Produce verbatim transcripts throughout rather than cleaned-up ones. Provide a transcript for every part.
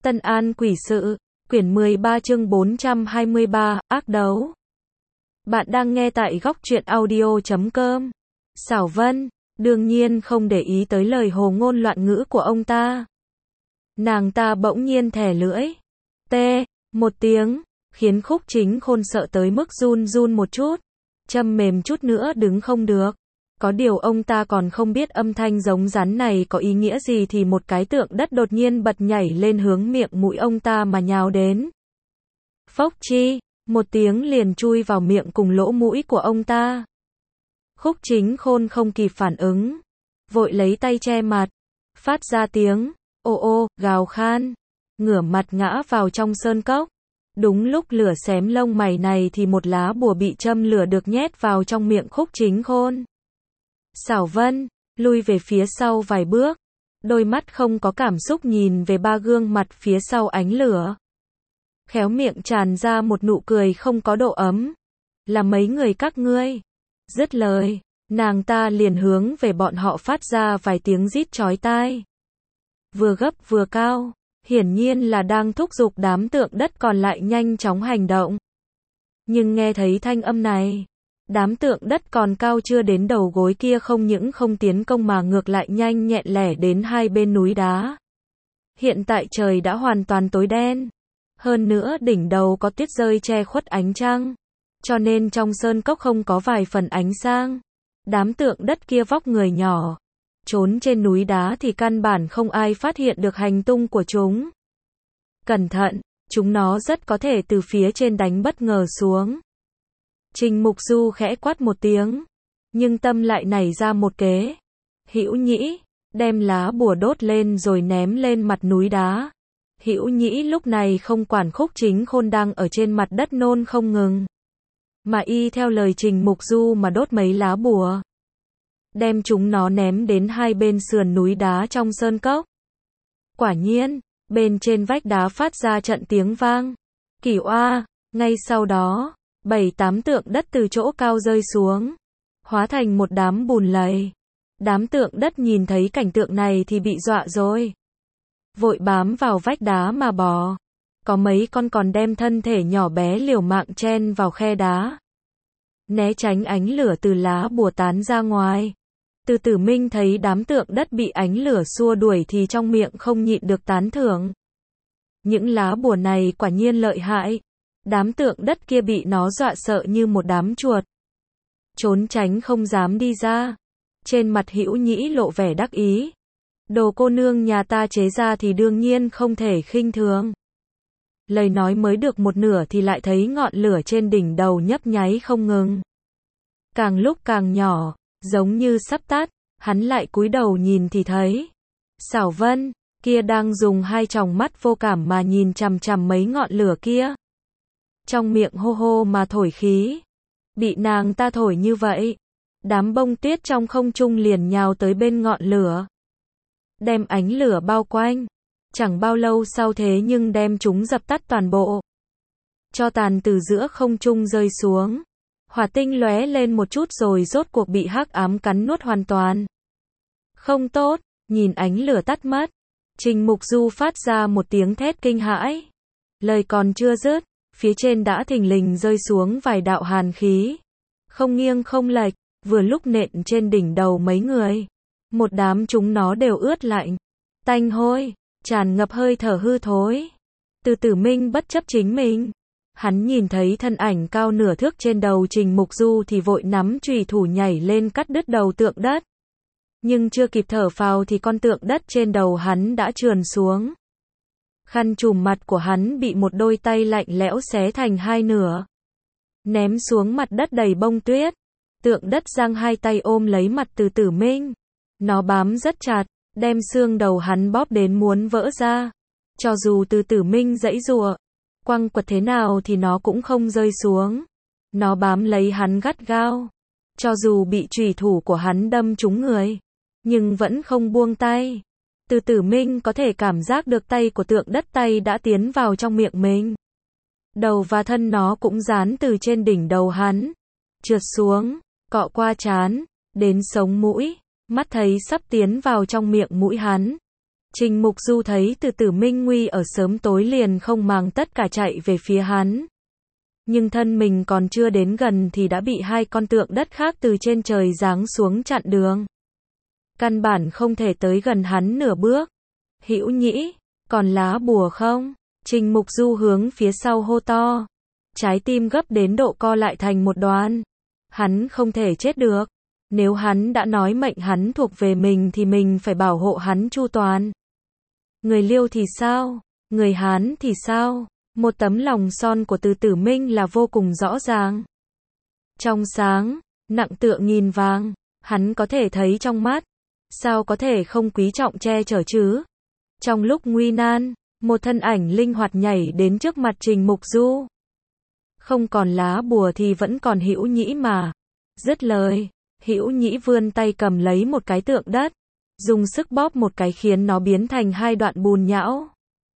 Tân An Quỷ Sự, quyển mười ba chương bốn trăm hai mươi ba, ác đấu. Bạn đang nghe tại góc truyện audio chấm com. Xảo Vân, đương nhiên không để ý tới lời hồ ngôn loạn ngữ của ông ta. Nàng ta bỗng nhiên thè lưỡi. Tê, một tiếng, khiến Khúc Chính Khôn sợ tới mức run run một chút. Châm mềm chút nữa đứng không được. Có điều ông ta còn không biết âm thanh giống rắn này có ý nghĩa gì thì một cái tượng đất đột nhiên bật nhảy lên hướng miệng mũi ông ta mà nhào đến. Phốc chi, một tiếng liền chui vào miệng cùng lỗ mũi của ông ta. Khúc Chính Khôn không kịp phản ứng, vội lấy tay che mặt, phát ra tiếng ô ô, gào khan, ngửa mặt ngã vào trong sơn cốc. Đúng lúc lửa xém lông mày này thì một lá bùa bị châm lửa được nhét vào trong miệng Khúc Chính Khôn. Xảo Vân, lui về phía sau vài bước, đôi mắt không có cảm xúc nhìn về ba gương mặt phía sau ánh lửa. Khéo miệng tràn ra một nụ cười không có độ ấm. Là mấy người các ngươi. Dứt lời, nàng ta liền hướng về bọn họ phát ra vài tiếng rít chói tai. Vừa gấp vừa cao, hiển nhiên là đang thúc giục đám tượng đất còn lại nhanh chóng hành động. Nhưng nghe thấy thanh âm này, đám tượng đất còn cao chưa đến đầu gối kia không những không tiến công mà ngược lại nhanh nhẹn lẻ đến hai bên núi đá. Hiện tại trời đã hoàn toàn tối đen. Hơn nữa đỉnh đầu có tuyết rơi che khuất ánh trăng. Cho nên trong sơn cốc không có vài phần ánh sáng. Đám tượng đất kia vóc người nhỏ. Trốn trên núi đá thì căn bản không ai phát hiện được hành tung của chúng. Cẩn thận, chúng nó rất có thể từ phía trên đánh bất ngờ xuống. Trình Mục Du khẽ quát một tiếng, nhưng tâm lại nảy ra một kế. Hữu Nhĩ, đem lá bùa đốt lên rồi ném lên mặt núi đá. Hữu Nhĩ lúc này không quản Khúc Chính Khôn đang ở trên mặt đất nôn không ngừng, mà y theo lời Trình Mục Du mà đốt mấy lá bùa, đem chúng nó ném đến hai bên sườn núi đá trong sơn cốc. Quả nhiên, bên trên vách đá phát ra trận tiếng vang. Kỳ oa, ngay sau đó, bảy tám tượng đất từ chỗ cao rơi xuống, hóa thành một đám bùn lầy. Đám tượng đất nhìn thấy cảnh tượng này thì bị dọa rồi, vội bám vào vách đá mà bò. Có mấy con còn đem thân thể nhỏ bé liều mạng chen vào khe đá, né tránh ánh lửa từ lá bùa tán ra ngoài. Từ Tử Minh thấy đám tượng đất bị ánh lửa xua đuổi thì trong miệng không nhịn được tán thưởng. Những lá bùa này quả nhiên lợi hại. Đám tượng đất kia bị nó dọa sợ như một đám chuột, trốn tránh không dám đi ra. Trên mặt Hữu Nhĩ lộ vẻ đắc ý. Đồ cô nương nhà ta chế ra thì đương nhiên không thể khinh thường. Lời nói mới được một nửa thì lại thấy ngọn lửa trên đỉnh đầu nhấp nháy không ngừng, càng lúc càng nhỏ, giống như sắp tắt. Hắn lại cúi đầu nhìn thì thấy Xảo Vân kia đang dùng hai tròng mắt vô cảm mà nhìn chằm chằm mấy ngọn lửa kia, trong miệng hô hô mà thổi khí. Bị nàng ta thổi như vậy, đám bông tuyết trong không trung liền nhào tới bên ngọn lửa, đem ánh lửa bao quanh. Chẳng bao lâu sau thế nhưng đem chúng dập tắt toàn bộ. Tro tàn từ giữa không trung rơi xuống, hỏa tinh lóe lên một chút rồi rốt cuộc bị hắc ám cắn nuốt hoàn toàn. Không tốt, nhìn ánh lửa tắt mất, Trình Mục Du phát ra một tiếng thét kinh hãi. Lời còn chưa dứt, phía trên đã thình lình rơi xuống vài đạo hàn khí, không nghiêng không lệch, vừa lúc nện trên đỉnh đầu mấy người. Một đám chúng nó đều ướt lạnh, tanh hôi, tràn ngập hơi thở hư thối. Từ Tử Minh bất chấp chính mình, hắn nhìn thấy thân ảnh cao nửa thước trên đầu Trình Mục Du thì vội nắm chùy thủ nhảy lên cắt đứt đầu tượng đất. Nhưng chưa kịp thở phào thì con tượng đất trên đầu hắn đã trườn xuống. Khăn trùm mặt của hắn bị một đôi tay lạnh lẽo xé thành hai nửa, ném xuống mặt đất đầy bông tuyết. Tượng đất giang hai tay ôm lấy mặt Từ Tử Minh, nó bám rất chặt, đem xương đầu hắn bóp đến muốn vỡ ra. Cho dù Từ Tử Minh giãy giụa, quăng quật thế nào thì nó cũng không rơi xuống. Nó bám lấy hắn gắt gao, cho dù bị chùy thủ của hắn đâm trúng người, nhưng vẫn không buông tay. Từ Tử Minh có thể cảm giác được tay của tượng đất tay đã tiến vào trong miệng mình. Đầu và thân nó cũng dán từ trên đỉnh đầu hắn, trượt xuống, cọ qua trán, đến sống mũi, mắt thấy sắp tiến vào trong miệng mũi hắn. Trình Mục Du thấy Từ Tử Minh nguy ở sớm tối liền không màng tất cả chạy về phía hắn. Nhưng thân mình còn chưa đến gần thì đã bị hai con tượng đất khác từ trên trời giáng xuống chặn đường. Căn bản không thể tới gần hắn nửa bước. Hữu Nhĩ, còn lá bùa không? Trình Mục Du hướng phía sau hô to. Trái tim gấp đến độ co lại thành một đoàn. Hắn không thể chết được. Nếu hắn đã nói mệnh hắn thuộc về mình thì mình phải bảo hộ hắn chu toàn. Người Liêu thì sao? Người Hán thì sao? Một tấm lòng son của Từ Tử Minh là vô cùng rõ ràng. Trong sáng, nặng tựa nghìn vàng, hắn có thể thấy trong mắt. Sao có thể không quý trọng che chở chứ? Trong lúc nguy nan, một thân ảnh linh hoạt nhảy đến trước mặt Trình Mục Du. Không còn lá bùa thì vẫn còn Hữu Nhĩ mà. Dứt lời, Hữu Nhĩ vươn tay cầm lấy một cái tượng đất, dùng sức bóp một cái khiến nó biến thành hai đoạn bùn nhão.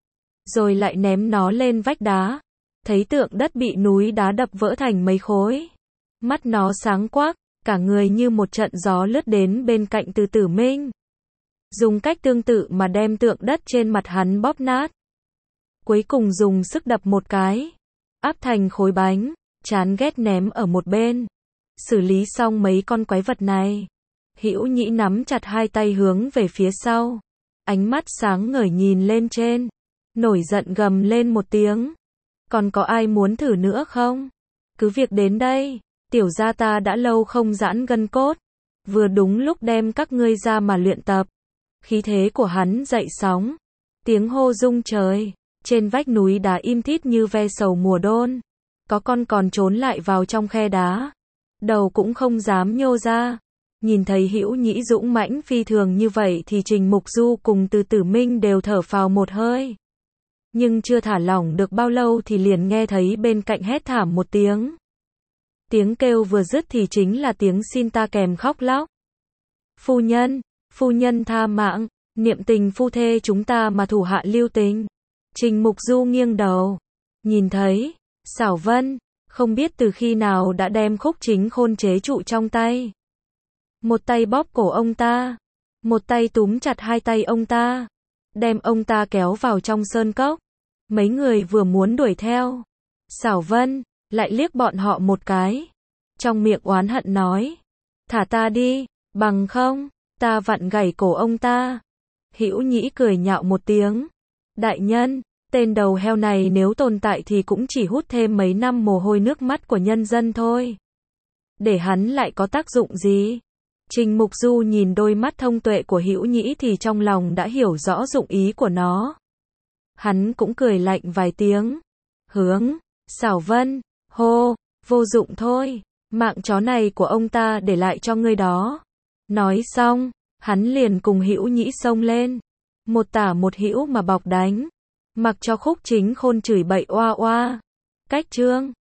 Rồi lại ném nó lên vách đá. Thấy tượng đất bị núi đá đập vỡ thành mấy khối. Mắt nó sáng quắc, cả người như một trận gió lướt đến bên cạnh Từ Tử Minh. Dùng cách tương tự mà đem tượng đất trên mặt hắn bóp nát. Cuối cùng dùng sức đập một cái, áp thành khối bánh, chán ghét ném ở một bên. Xử lý xong mấy con quái vật này, Hữu Nhĩ nắm chặt hai tay hướng về phía sau. Ánh mắt sáng ngời nhìn lên trên. Nổi giận gầm lên một tiếng. Còn có ai muốn thử nữa không? Cứ việc đến đây. Tiểu gia ta đã lâu không giãn gân cốt. Vừa đúng lúc đem các ngươi ra mà luyện tập. Khí thế của hắn dậy sóng. Tiếng hô rung trời. Trên vách núi đá im thít như ve sầu mùa đôn. Có con còn trốn lại vào trong khe đá. Đầu cũng không dám nhô ra. Nhìn thấy Hữu Nhĩ dũng mãnh phi thường như vậy thì Trình Mục Du cùng Từ Tử Minh đều thở phào một hơi. Nhưng chưa thả lỏng được bao lâu thì liền nghe thấy bên cạnh hét thảm một tiếng. Tiếng kêu vừa dứt thì chính là tiếng xin ta kèm khóc lóc. Phu nhân, phu nhân tha mạng, niệm tình phu thê chúng ta mà thủ hạ lưu tình. Trình Mục Du nghiêng đầu, nhìn thấy, Xảo Vân, không biết từ khi nào đã đem khúc chính khôn chế trụ trong tay. Một tay bóp cổ ông ta, một tay túm chặt hai tay ông ta, đem ông ta kéo vào trong sơn cốc. Mấy người vừa muốn đuổi theo, Xảo Vân lại liếc bọn họ một cái, trong miệng oán hận nói, thả ta đi, bằng không, ta vặn gãy cổ ông ta. Hữu Nhĩ cười nhạo một tiếng, đại nhân, tên đầu heo này nếu tồn tại thì cũng chỉ hút thêm mấy năm mồ hôi nước mắt của nhân dân thôi. Để hắn lại có tác dụng gì? Trình Mục Du nhìn đôi mắt thông tuệ của Hữu Nhĩ thì trong lòng đã hiểu rõ dụng ý của nó. Hắn cũng cười lạnh vài tiếng. Hướng, Xảo Vân, hô, vô dụng thôi, mạng chó này của ông ta để lại cho ngươi đó. Nói xong, hắn liền cùng Hữu Nhĩ xông lên. Một tả một hữu mà bọc đánh. Mặc cho khúc chính khôn chửi bậy oa oa. Cách chương